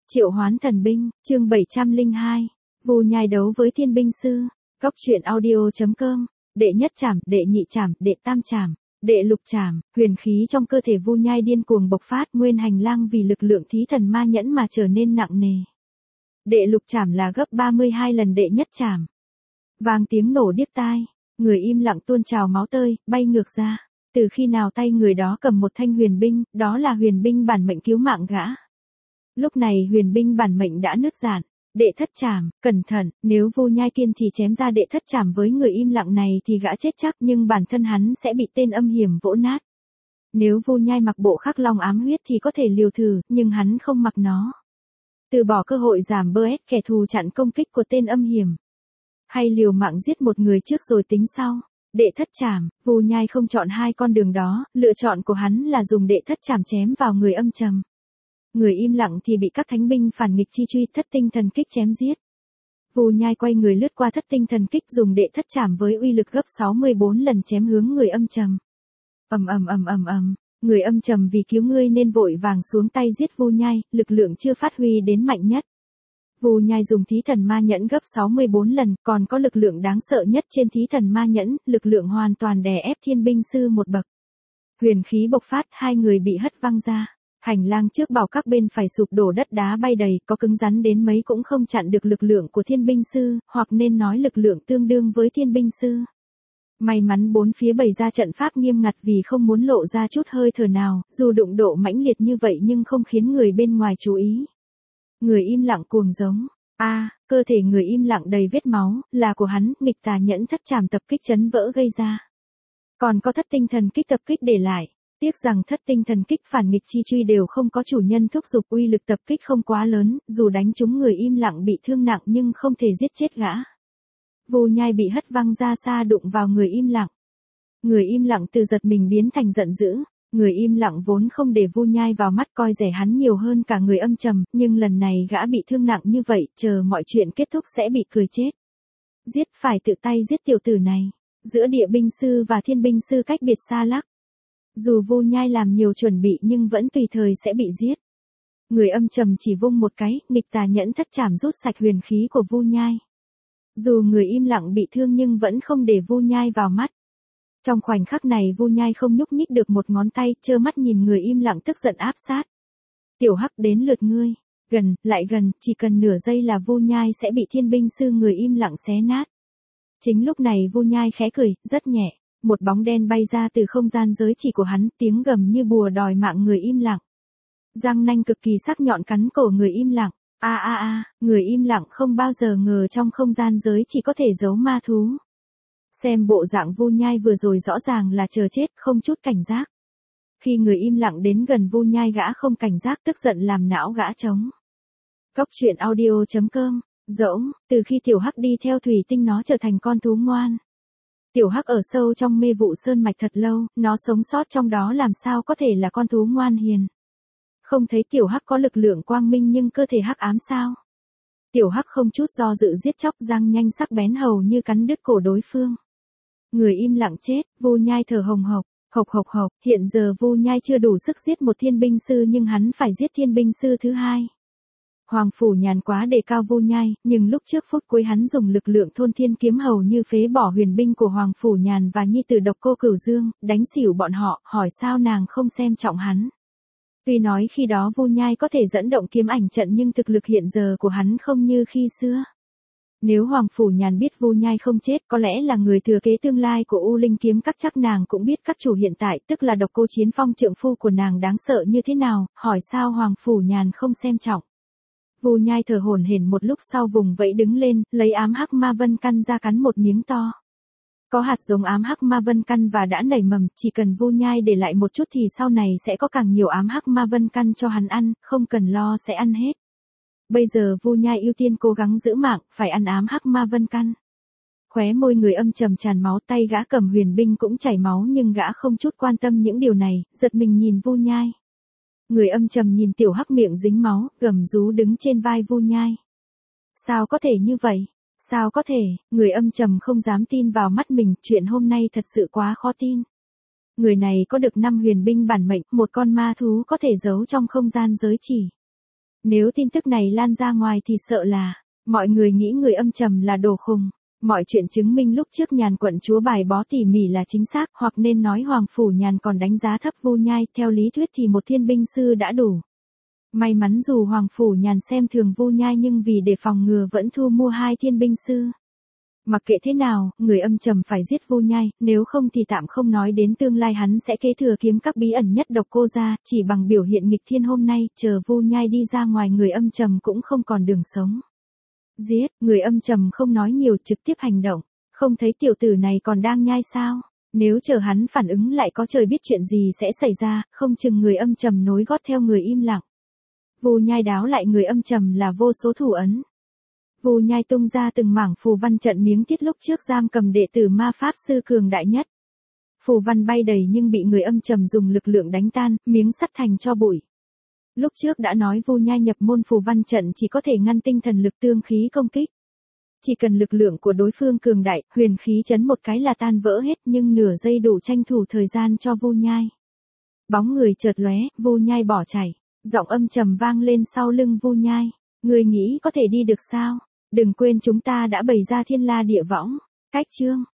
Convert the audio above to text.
Triệu hoán thần binh, chương 702. Vu nhai đấu với thiên binh sư. Góc truyện audio.com. Đệ nhất trảm, đệ nhị trảm, đệ tam trảm, đệ lục trảm. Huyền khí trong cơ thể Vu nhai điên cuồng bộc phát, nguyên hành lang vì lực lượng thí thần ma nhẫn mà trở nên nặng nề. Đệ lục trảm là gấp 32 lần đệ nhất trảm. Vang tiếng nổ điếc tai, người im lặng tuôn trào máu tươi, bay ngược ra. Từ khi nào tay người đó cầm một thanh huyền binh, đó là huyền binh bản mệnh cứu mạng gã. Lúc này huyền binh bản mệnh đã nứt rạn. Đệ thất trảm, cẩn thận, nếu Vu nhai kiên trì chém ra đệ thất trảm với người im lặng này thì gã chết chắc, nhưng bản thân hắn sẽ bị tên âm hiểm vỗ nát. Nếu Vu nhai mặc bộ khắc long ám huyết thì có thể liều thử, nhưng hắn không mặc nó. Từ bỏ cơ hội giảm bớt kẻ thù chặn công kích của tên âm hiểm. Hay liều mạng giết một người trước rồi tính sau. Đệ thất trảm, Vu nhai không chọn hai con đường đó, lựa chọn của hắn là dùng đệ thất trảm chém vào người âm trầm. Người im lặng thì bị các thánh binh phản nghịch chi truy thất tinh thần kích chém giết. Vu nhai quay người lướt qua thất tinh thần kích, dùng đệ thất trảm với uy lực gấp 64 lần chém hướng người âm trầm. Người âm trầm vì cứu ngươi nên vội vàng xuống tay giết Vu nhai, lực lượng chưa phát huy đến mạnh nhất. Vu nhai dùng thí thần ma nhẫn gấp 64 lần, còn có lực lượng đáng sợ nhất trên thí thần ma nhẫn, lực lượng hoàn toàn đè ép thiên binh sư một bậc. Huyền khí bộc phát, hai người bị hất văng ra. Hành lang trước bảo các bên phải sụp đổ, đất đá bay đầy, có cứng rắn đến mấy cũng không chặn được lực lượng của thiên binh sư, hoặc nên nói lực lượng tương đương với thiên binh sư. May mắn bốn phía bày ra trận pháp nghiêm ngặt vì không muốn lộ ra chút hơi thở nào, dù đụng độ mãnh liệt như vậy nhưng không khiến người bên ngoài chú ý. Người im lặng cuồng giống. Cơ thể người im lặng đầy vết máu, là của hắn, nghịch tà nhẫn thất trảm tập kích chấn vỡ gây ra. Còn có thất tinh thần kích tập kích để lại. Tiếc rằng thất tinh thần kích phản nghịch chi truy đều không có chủ nhân thúc giục, uy lực tập kích không quá lớn, dù đánh trúng người im lặng bị thương nặng nhưng không thể giết chết gã. Vu nhai bị hất văng ra xa đụng vào người im lặng. Người im lặng từ giật mình biến thành giận dữ. Người im lặng vốn không để Vu nhai vào mắt, coi rẻ hắn nhiều hơn cả người âm trầm, nhưng lần này gã bị thương nặng như vậy, chờ mọi chuyện kết thúc sẽ bị cười chết. Giết, phải tự tay giết tiểu tử này. Giữa địa binh sư và thiên binh sư cách biệt xa lắc. Dù Vu nhai làm nhiều chuẩn bị nhưng vẫn tùy thời sẽ bị giết. Người âm trầm chỉ vung một cái, nghịch tà nhẫn thất trảm rút sạch huyền khí của Vu nhai. Dù người im lặng bị thương nhưng vẫn không để Vu nhai vào mắt. Trong khoảnh khắc này Vu nhai không nhúc nhích được một ngón tay, trơ mắt nhìn người im lặng tức giận áp sát. Tiểu Hắc, đến lượt ngươi. Gần, lại gần, chỉ cần nửa giây là Vu nhai sẽ bị thiên binh sư người im lặng xé nát. Chính lúc này Vu nhai khẽ cười, rất nhẹ. Một bóng đen bay ra từ không gian giới chỉ của hắn, tiếng gầm như bùa đòi mạng người im lặng. Răng nanh cực kỳ sắc nhọn cắn cổ người im lặng. Người im lặng không bao giờ ngờ trong không gian giới chỉ có thể giấu ma thú. Xem bộ dạng Vu nhai vừa rồi rõ ràng là chờ chết, không chút cảnh giác. Khi người im lặng đến gần Vu nhai, gã không cảnh giác, tức giận làm não gã trống. Góc truyện audio.com. Rỗng, từ khi Tiểu Hắc đi theo Thủy Tinh nó trở thành con thú ngoan. Tiểu Hắc ở sâu trong mê vụ sơn mạch thật lâu, nó sống sót trong đó làm sao có thể là con thú ngoan hiền. Không thấy Tiểu Hắc có lực lượng quang minh nhưng cơ thể hắc ám sao? Tiểu Hắc không chút do dự giết chóc, răng nhanh sắc bén hầu như cắn đứt cổ đối phương. Người im lặng chết, Vu nhai thở hồng hộc, hiện giờ Vu nhai chưa đủ sức giết một thiên binh sư nhưng hắn phải giết thiên binh sư thứ hai. Hoàng Phủ Nhàn quá đề cao Vu nhai, nhưng lúc trước phút cuối hắn dùng lực lượng thôn thiên kiếm hầu như phế bỏ huyền binh của Hoàng Phủ Nhàn và nhi tử Độc Cô Cửu Dương, đánh xỉu bọn họ, hỏi sao nàng không xem trọng hắn. Tuy nói khi đó Vu nhai có thể dẫn động kiếm ảnh trận nhưng thực lực hiện giờ của hắn không như khi xưa. Nếu Hoàng Phủ Nhàn biết Vu nhai không chết, có lẽ là người thừa kế tương lai của U Linh kiếm các, chắc nàng cũng biết các chủ hiện tại, tức là Độc Cô Chiến Phong trượng phu của nàng đáng sợ như thế nào, hỏi sao Hoàng Phủ Nhàn không xem trọng. Vu nhai thở hổn hển một lúc sau vùng vẫy đứng lên, lấy ám hắc ma vân căn ra cắn một miếng to. Có hạt giống ám hắc ma vân căn và đã nảy mầm, chỉ cần Vu nhai để lại một chút thì sau này sẽ có càng nhiều ám hắc ma vân căn cho hắn ăn, không cần lo sẽ ăn hết. Bây giờ Vu nhai ưu tiên cố gắng giữ mạng, phải ăn ám hắc ma vân căn. Khóe môi người âm trầm tràn máu, tay gã cầm huyền binh cũng chảy máu nhưng gã không chút quan tâm những điều này, giật mình nhìn Vu nhai. Người âm trầm nhìn Tiểu Hắc miệng dính máu, gầm rú đứng trên vai Vu nhai. Sao có thể như vậy? Sao có thể? Người âm trầm không dám tin vào mắt mình, chuyện hôm nay thật sự quá khó tin. Người này có được 5 huyền binh bản mệnh, một con ma thú có thể giấu trong không gian giới chỉ. Nếu tin tức này lan ra ngoài thì sợ là, mọi người nghĩ người âm trầm là đồ khùng. Mọi chuyện chứng minh lúc trước Nhàn quận chúa bài bó tỉ mỉ là chính xác, hoặc nên nói Hoàng Phủ Nhàn còn đánh giá thấp Vu Nhai, theo lý thuyết thì một thiên binh sư đã đủ. May mắn dù Hoàng Phủ Nhàn xem thường Vu Nhai nhưng vì để phòng ngừa vẫn thu mua 2 thiên binh sư. Mặc kệ thế nào, người âm trầm phải giết Vu Nhai, nếu không thì tạm không nói đến tương lai hắn sẽ kế thừa kiếm các bí ẩn nhất độc cô ra, chỉ bằng biểu hiện nghịch thiên hôm nay, chờ Vu Nhai đi ra ngoài người âm trầm cũng không còn đường sống. Giết, người âm trầm không nói nhiều trực tiếp hành động, không thấy tiểu tử này còn đang nhai sao? Nếu chờ hắn phản ứng lại có trời biết chuyện gì sẽ xảy ra, không chừng người âm trầm nối gót theo người im lặng. Vu Nhai đáo lại người âm trầm là vô số thủ ấn. Vu Nhai tung ra từng mảng phù văn trận miếng thiết lúc trước giam cầm đệ tử ma pháp sư cường đại nhất. Phù văn bay đầy nhưng bị người âm trầm dùng lực lượng đánh tan, miếng sắt thành tro bụi. Lúc trước đã nói Vu Nhai nhập môn phù văn trận chỉ có thể ngăn tinh thần lực tương khí công kích. Chỉ cần lực lượng của đối phương cường đại, huyền khí chấn một cái là tan vỡ hết, nhưng nửa giây đủ tranh thủ thời gian cho Vu Nhai. Bóng người chợt lóe, Vu Nhai bỏ chạy. Giọng âm trầm vang lên sau lưng Vu Nhai. Người nghĩ có thể đi được sao? Đừng quên chúng ta đã bày ra thiên la địa võng. Cách chương.